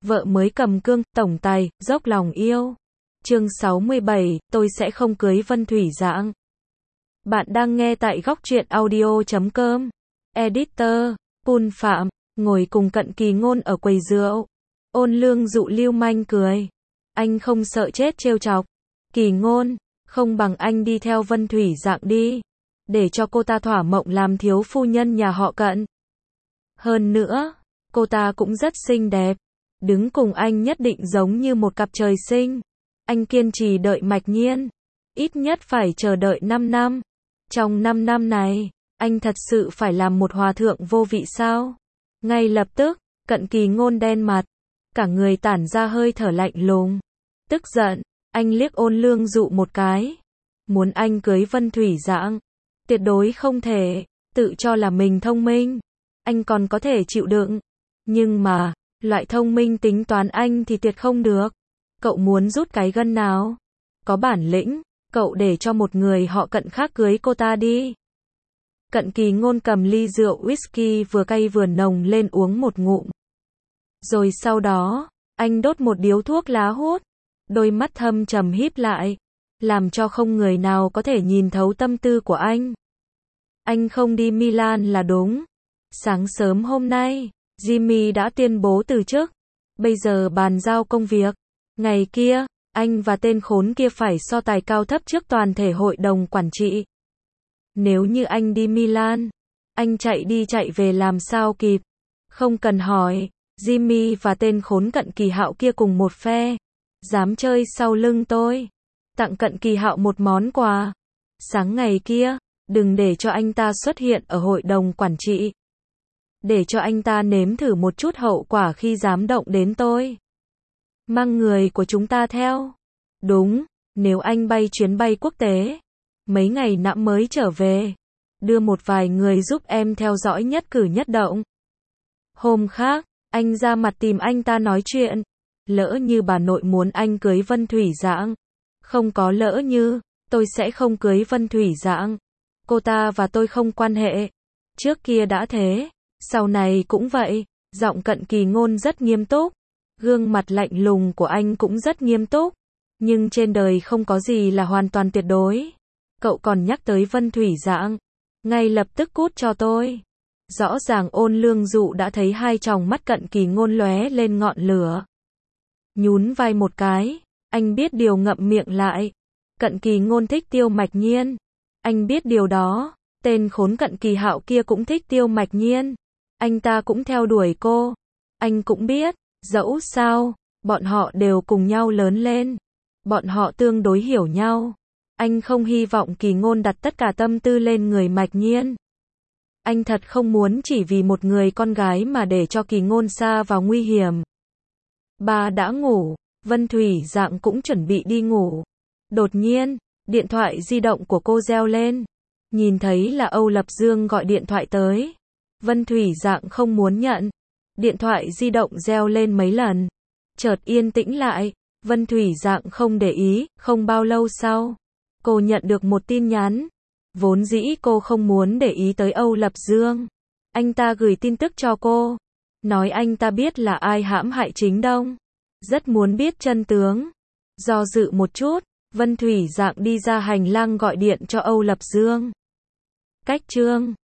Vợ mới cầm cương, tổng tài, dốc lòng yêu. Chương 67, tôi sẽ không cưới Vân Thủy Dạng. Bạn đang nghe tại góc truyện audio.com. Editor, Pun Phạm, ngồi cùng Cận Kỳ Ngôn ở quầy rượu. Ôn Lương Dụ lưu manh cười. Anh không sợ chết trêu chọc. Kỳ Ngôn, không bằng anh đi theo Vân Thủy Dạng đi. Để cho cô ta thỏa mộng làm thiếu phu nhân nhà họ Cận. Hơn nữa, cô ta cũng rất xinh đẹp. Đứng cùng anh nhất định giống như một cặp trời sinh. Anh kiên trì đợi Mạch Nhiên. Ít nhất phải chờ đợi 5 năm. Trong 5 năm này, anh thật sự phải làm một hòa thượng vô vị sao? Ngay lập tức, Cận Kỳ Ngôn đen mặt. Cả người tản ra hơi thở lạnh lùng. Tức giận, anh liếc Ôn Lương Dụ một cái. Muốn anh cưới Vân Thủy Dạng? Tuyệt đối không thể. Tự cho là mình thông minh. Anh còn có thể chịu đựng. Nhưng mà, loại thông minh tính toán anh thì tuyệt không được. Cậu muốn rút cái gân nào? Có bản lĩnh, cậu để cho một người họ Cận khác cưới cô ta đi. Cận Kỳ Ngôn cầm ly rượu whisky vừa cay vừa nồng lên uống một ngụm. Rồi sau đó, anh đốt một điếu thuốc lá hút. Đôi mắt thâm trầm híp lại, làm cho không người nào có thể nhìn thấu tâm tư của anh. Anh không đi Milan là đúng. Sáng sớm hôm nay, Jimmy đã tuyên bố từ chức. Bây giờ bàn giao công việc. Ngày kia, anh và tên khốn kia phải so tài cao thấp trước toàn thể hội đồng quản trị. Nếu như anh đi Milan, anh chạy đi chạy về làm sao kịp. Không cần hỏi, Jimmy và tên khốn Cận Kỳ Hạo kia cùng một phe. Dám chơi sau lưng tôi. Tặng Cận Kỳ Hạo một món quà. Sáng ngày kia, đừng để cho anh ta xuất hiện ở hội đồng quản trị. Để cho anh ta nếm thử một chút hậu quả khi dám động đến tôi. Mang người của chúng ta theo. Đúng, nếu anh bay chuyến bay quốc tế, mấy ngày nữa mới trở về. Đưa một vài người giúp em theo dõi nhất cử nhất động. Hôm khác, anh ra mặt tìm anh ta nói chuyện. Lỡ như bà nội muốn anh cưới Vân Thủy Dạng. Không có lỡ như, tôi sẽ không cưới Vân Thủy Dạng. Cô ta và tôi không quan hệ. Trước kia đã thế, sau này cũng vậy. Giọng Cận Kỳ Ngôn rất nghiêm túc. Gương mặt lạnh lùng của anh cũng rất nghiêm túc. Nhưng trên đời không có gì là hoàn toàn tuyệt đối. Cậu còn nhắc tới Vân Thủy Dạng. Ngay lập tức cút cho tôi. Rõ ràng Ôn Lương Dụ đã thấy hai tròng mắt Cận Kỳ Ngôn lóe lên ngọn lửa. Nhún vai một cái. Anh biết điều ngậm miệng lại. Cận Kỳ Ngôn thích Tiêu Mạch Nhiên. Anh biết điều đó. Tên khốn Cận Kỳ Hạo kia cũng thích Tiêu Mạch Nhiên. Anh ta cũng theo đuổi cô. Anh cũng biết. Dẫu sao, bọn họ đều cùng nhau lớn lên. Bọn họ tương đối hiểu nhau. Anh không hy vọng Kỳ Ngôn đặt tất cả tâm tư lên người Mạch Nhiên. Anh thật không muốn chỉ vì một người con gái mà để cho Kỳ Ngôn sa vào nguy hiểm. Bà đã ngủ, Vân Thủy Dạng cũng chuẩn bị đi ngủ. Đột nhiên, điện thoại di động của cô reo lên. Nhìn thấy là Âu Lập Dương gọi điện thoại tới. Vân Thủy Dạng không muốn nhận. Điện thoại di động reo lên mấy lần. Chợt yên tĩnh lại. Vân Thủy Dạng không để ý. Không bao lâu sau, cô nhận được một tin nhắn. Vốn dĩ cô không muốn để ý tới Âu Lập Dương. Anh ta gửi tin tức cho cô. Nói anh ta biết là ai hãm hại Chính Đông. Rất muốn biết chân tướng. Do dự một chút, Vân Thủy Dạng đi ra hành lang gọi điện cho Âu Lập Dương. Cách chương